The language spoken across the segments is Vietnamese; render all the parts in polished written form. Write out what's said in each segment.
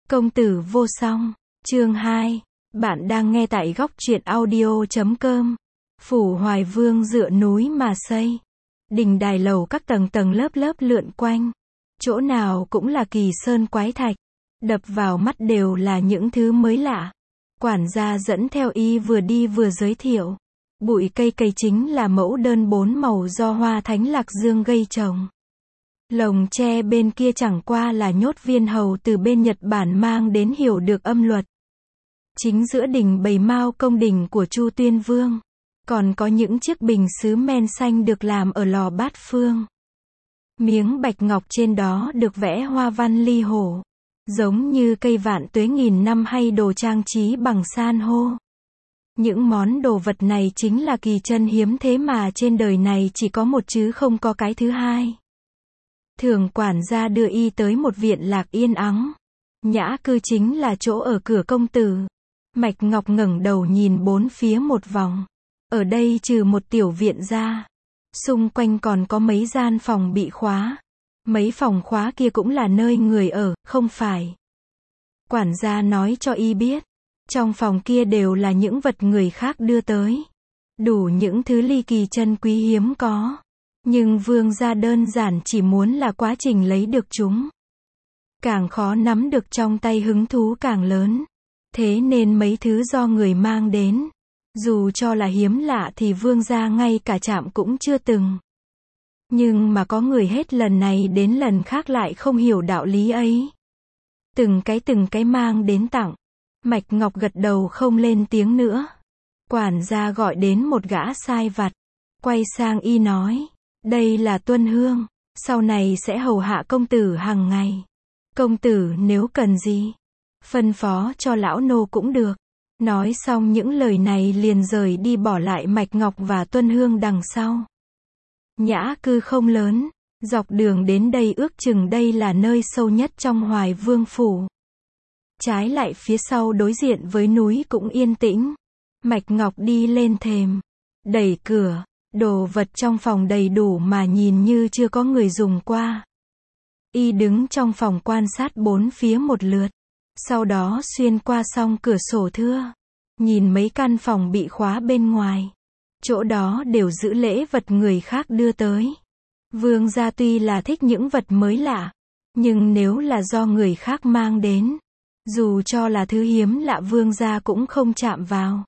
Công tử vô song, chương 2. Bạn đang nghe tại góc truyện audio.com. Phủ Hoài Vương dựa núi mà xây. Đình đài lầu các tầng tầng lớp lớp lượn quanh. Chỗ nào cũng là kỳ sơn quái thạch. Đập vào mắt đều là những thứ mới lạ. Quản gia dẫn theo y vừa đi vừa giới thiệu. Bụi cây chính là mẫu đơn 4 màu do Hoa Thánh Lạc Dương gây trồng. Lồng tre bên kia chẳng qua là nhốt viên hầu từ bên Nhật Bản mang đến hiểu được âm luật. Chính giữa đình bày mao công đình của Chu Tuyên Vương. Còn có những chiếc bình sứ men xanh được làm ở lò bát phương. Miếng bạch ngọc trên đó được vẽ hoa văn ly hổ. Giống như cây vạn tuế nghìn năm hay đồ trang trí bằng san hô. Những món đồ vật này chính là kỳ chân hiếm thế mà trên đời này chỉ có một chứ không có cái thứ hai. Thường quản gia đưa y tới một viện lạc yên ắng. Nhã cư chính là chỗ ở cửa công tử. Mạch Ngọc ngẩng đầu nhìn bốn phía một vòng. Ở đây trừ một tiểu viện ra, xung quanh còn có mấy gian phòng bị khóa. Mấy phòng khóa kia cũng là nơi người ở, không phải. Quản gia nói cho y biết, trong phòng kia đều là những vật người khác đưa tới. Đủ những thứ ly kỳ chân quý hiếm có. Nhưng vương gia đơn giản chỉ muốn là quá trình lấy được chúng. Càng khó nắm được trong tay hứng thú càng lớn. Thế nên mấy thứ do người mang đến, dù cho là hiếm lạ thì vương gia ngay cả chạm cũng chưa từng. Nhưng mà có người hết lần này đến lần khác lại không hiểu đạo lý ấy. Từng cái mang đến tặng. Mạch Ngọc gật đầu không lên tiếng nữa. Quản gia gọi đến một gã sai vặt. Quay sang y nói. Đây là Tuân Hương. Sau này sẽ hầu hạ công tử hàng ngày. Công tử nếu cần gì, phân phó cho lão nô cũng được. Nói xong những lời này liền rời đi bỏ lại Mạch Ngọc và Tuân Hương đằng sau. Nhã cư không lớn. Dọc đường đến đây ước chừng đây là nơi sâu nhất trong Hoài Vương phủ. Trái lại phía sau đối diện với núi cũng yên tĩnh. Mạch Ngọc đi lên thềm. Đẩy cửa. Đồ vật trong phòng đầy đủ mà nhìn như chưa có người dùng qua. Y đứng trong phòng quan sát bốn phía một lượt. Sau đó xuyên qua song cửa sổ thưa. Nhìn mấy căn phòng bị khóa bên ngoài. Chỗ đó đều giữ lễ vật người khác đưa tới. Vương gia tuy là thích những vật mới lạ. Nhưng nếu là do người khác mang đến, dù cho là thứ hiếm lạ vương gia cũng không chạm vào.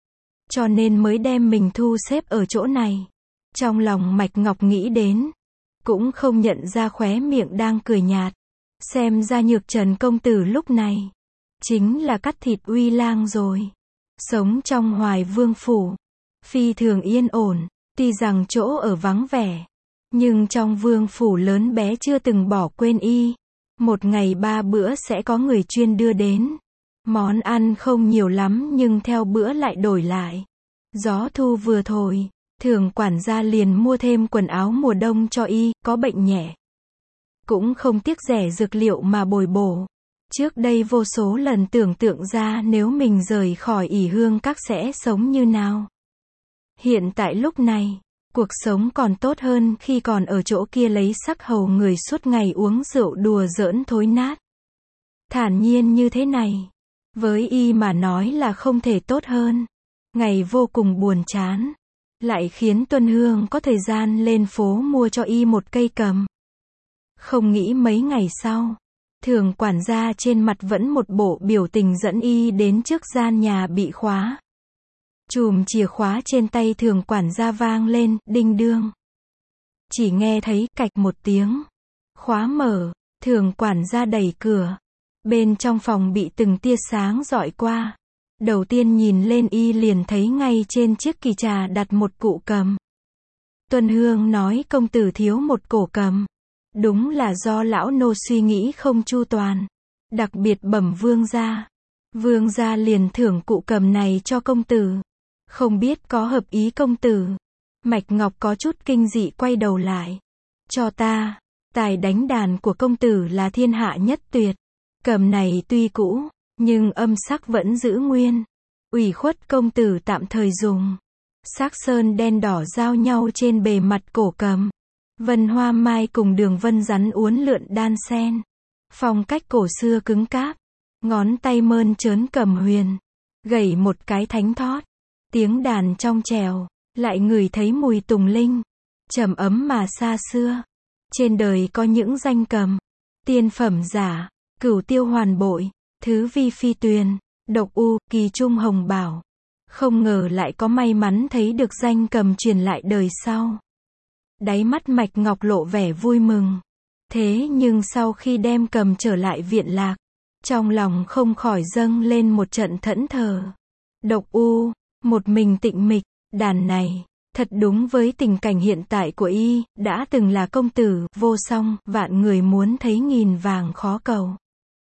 Cho nên mới đem mình thu xếp ở chỗ này. Trong lòng Mạch Ngọc nghĩ đến. Cũng không nhận ra khóe miệng đang cười nhạt. Xem ra Nhược Trần công tử lúc này chính là cắt thịt uy lang rồi. Sống trong Hoài Vương phủ, phi thường yên ổn. Tuy rằng chỗ ở vắng vẻ, nhưng trong vương phủ lớn bé chưa từng bỏ quên y. Một ngày 3 bữa sẽ có người chuyên đưa đến. Món ăn không nhiều lắm nhưng theo bữa lại đổi lại. Gió thu vừa thổi, Thường quản gia liền mua thêm quần áo mùa đông cho y, có bệnh nhẹ. Cũng không tiếc rẻ dược liệu mà bồi bổ. Trước đây vô số lần tưởng tượng ra nếu mình rời khỏi ỷ hương các sẽ sống như nào. Hiện tại lúc này, cuộc sống còn tốt hơn khi còn ở chỗ kia lấy sắc hầu người suốt ngày uống rượu đùa giỡn thối nát. Thản nhiên như thế này, với y mà nói là không thể tốt hơn. Ngày vô cùng buồn chán. Lại khiến Tuân Hương có thời gian lên phố mua cho y một cây cầm. Không nghĩ mấy ngày sau, Thường quản gia trên mặt vẫn một bộ biểu tình dẫn y đến trước gian nhà bị khóa. Chùm chìa khóa trên tay Thường quản gia vang lên, đinh đương. Chỉ nghe thấy cạch một tiếng. Khóa mở, Thường quản gia đẩy cửa. Bên trong phòng bị từng tia sáng rọi qua. Đầu tiên nhìn lên y liền thấy ngay trên chiếc kỳ trà đặt một cụ cầm. Tuân Hương nói công tử thiếu một cổ cầm. Đúng là do lão nô suy nghĩ không chu toàn. Đặc biệt bẩm vương gia. Vương gia liền thưởng cụ cầm này cho công tử. Không biết có hợp ý công tử. Mạch Ngọc có chút kinh dị quay đầu lại. Cho ta, tài đánh đàn của công tử là thiên hạ nhất tuyệt. Cầm này tuy cũ, nhưng âm sắc vẫn giữ nguyên. Ủy khuất công tử tạm thời dùng. Sắc sơn đen đỏ giao nhau trên bề mặt cổ cầm. Vân hoa mai cùng đường vân rắn uốn lượn đan xen. Phong cách cổ xưa cứng cáp. ngón tay mơn trớn cầm huyền, gảy một cái thánh thót, tiếng đàn trong trèo, lại ngửi thấy mùi tùng linh, trầm ấm mà xa xưa. Trên đời có những danh cầm, tiên phẩm giả, cửu tiêu hoàn bội, thứ vi phi tuyền, độc u, kỳ trung hồng bảo. Không ngờ lại có may mắn thấy được danh cầm truyền lại đời sau. Đáy mắt Mạch Ngọc lộ vẻ vui mừng. Thế nhưng sau khi đem cầm trở lại viện lạc, trong lòng không khỏi dâng lên một trận thẫn thờ. Độc u, một mình tịnh mịch, đàn này, thật đúng với tình cảnh hiện tại của y, đã từng là công tử, vô song, vạn người muốn thấy nghìn vàng khó cầu.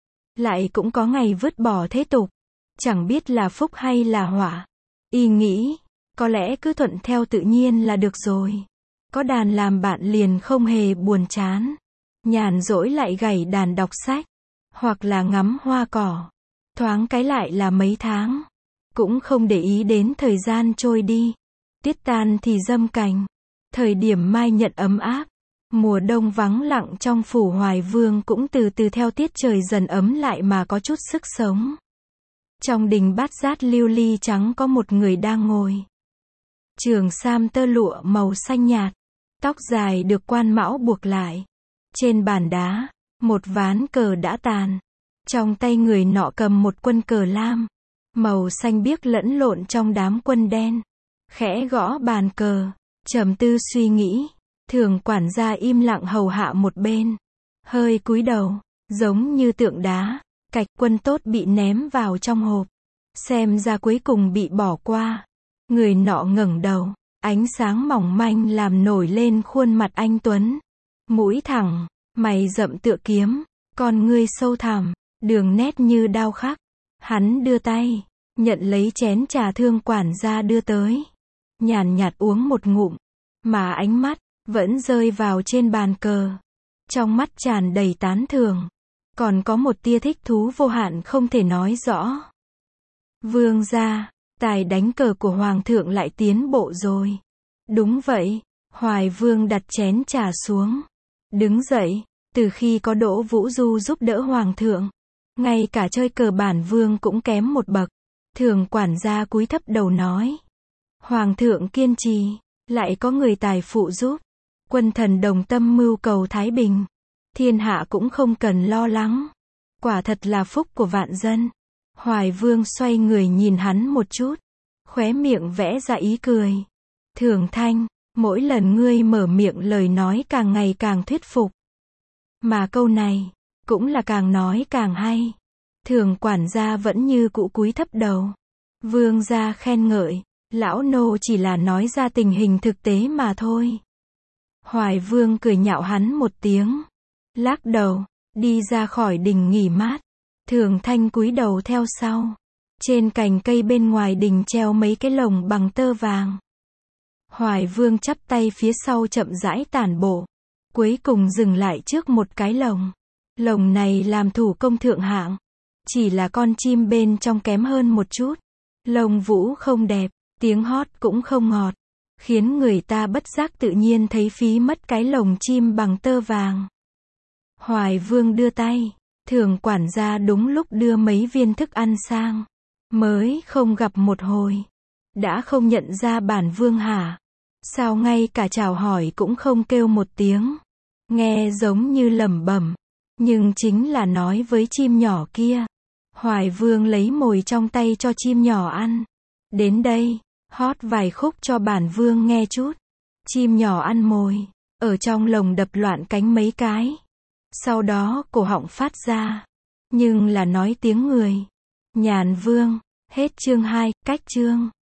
Lại cũng có ngày vứt bỏ thế tục, chẳng biết là phúc hay là họa. Y nghĩ, có lẽ cứ thuận theo tự nhiên là được rồi. Có đàn làm bạn liền không hề buồn chán. Nhàn rỗi lại gảy đàn đọc sách, hoặc là ngắm hoa cỏ. Thoáng cái lại là mấy tháng, cũng không để ý đến thời gian trôi đi. Tiết tan thì dâm cành, thời điểm mai nhận ấm áp. Mùa đông vắng lặng trong phủ Hoài Vương cũng từ từ theo tiết trời dần ấm lại mà có chút sức sống. Trong đình bát giác lưu ly trắng có một người đang ngồi. Trường sam tơ lụa màu xanh nhạt, tóc dài được quan mão buộc lại. Trên bàn đá, một ván cờ đã tàn. Trong tay người nọ cầm một quân cờ lam, màu xanh biếc lẫn lộn trong đám quân đen. Khẽ gõ bàn cờ, trầm tư suy nghĩ. Thường quản gia im lặng hầu hạ một bên, hơi cúi đầu, giống như tượng đá. Cạch quân tốt bị ném vào trong hộp, xem ra cuối cùng bị bỏ qua. Người nọ ngẩng đầu, ánh sáng mỏng manh làm nổi lên khuôn mặt anh tuấn. Mũi thẳng, mày rậm tựa kiếm, con ngươi sâu thẳm, đường nét như đao khắc. Hắn đưa tay, nhận lấy chén trà Thương quản gia đưa tới. Nhàn nhạt uống một ngụm, mà ánh mắt vẫn rơi vào trên bàn cờ. Trong mắt tràn đầy tán thưởng, còn có một tia thích thú vô hạn không thể nói rõ. Vương gia, tài đánh cờ của hoàng thượng lại tiến bộ rồi. Đúng vậy, Hoài Vương đặt chén trà xuống, đứng dậy. Từ khi có Đỗ Vũ Du giúp đỡ hoàng thượng, ngay cả chơi cờ bản vương cũng kém một bậc. Thường quản gia cúi thấp đầu nói, hoàng thượng kiên trì, lại có người tài phụ giúp, quân thần đồng tâm mưu cầu thái bình, thiên hạ cũng không cần lo lắng. Quả thật là phúc của vạn dân. Hoài Vương xoay người nhìn hắn một chút, khóe miệng vẽ ra ý cười. Thường Thanh, mỗi lần ngươi mở miệng lời nói càng ngày càng thuyết phục. Mà câu này, cũng là càng nói càng hay. Thường quản gia vẫn như cũ cúi thấp đầu. Vương gia khen ngợi, lão nô chỉ là nói ra tình hình thực tế mà thôi. Hoài Vương cười nhạo hắn một tiếng, lắc đầu, đi ra khỏi đình nghỉ mát. Thường Thanh cúi đầu theo sau. Trên cành cây bên ngoài đình treo mấy cái lồng bằng tơ vàng. Hoài Vương chắp tay phía sau chậm rãi tản bộ, cuối cùng dừng lại trước một cái lồng. Lồng này làm thủ công thượng hạng, chỉ là con chim bên trong kém hơn một chút. Lông vũ không đẹp, tiếng hót cũng không ngọt, khiến người ta bất giác tự nhiên thấy phí mất cái lồng chim bằng tơ vàng. Hoài Vương đưa tay, Thường quản gia đúng lúc đưa mấy viên thức ăn sang. Mới không gặp một hồi, đã không nhận ra bản vương hả? Sao ngay cả chào hỏi cũng không kêu một tiếng? Nghe giống như lẩm bẩm, nhưng chính là nói với chim nhỏ kia. Hoài Vương lấy mồi trong tay cho chim nhỏ ăn. Đến đây, hót vài khúc cho bản vương nghe chút. Chim nhỏ ăn mồi, ở trong lồng đập loạn cánh mấy cái. Sau đó cổ họng phát ra, nhưng là nói tiếng người. Nhàn Vương, hết chương 2, cách chương.